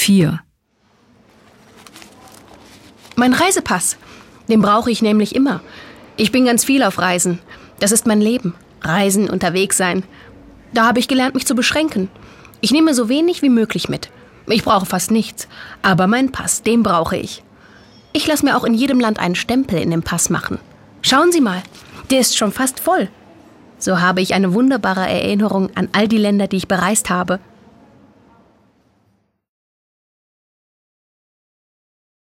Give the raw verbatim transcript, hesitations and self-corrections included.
vier. Mein Reisepass, den brauche ich nämlich immer. Ich bin ganz viel auf Reisen. Das ist mein Leben. Reisen, unterwegs sein. Da habe ich gelernt, mich zu beschränken. Ich nehme so wenig wie möglich mit. Ich brauche fast nichts. Aber meinen Pass, den brauche ich. Ich lasse mir auch in jedem Land einen Stempel in den Pass machen. Schauen Sie mal, der ist schon fast voll. So habe ich eine wunderbare Erinnerung an all die Länder, die ich bereist habe.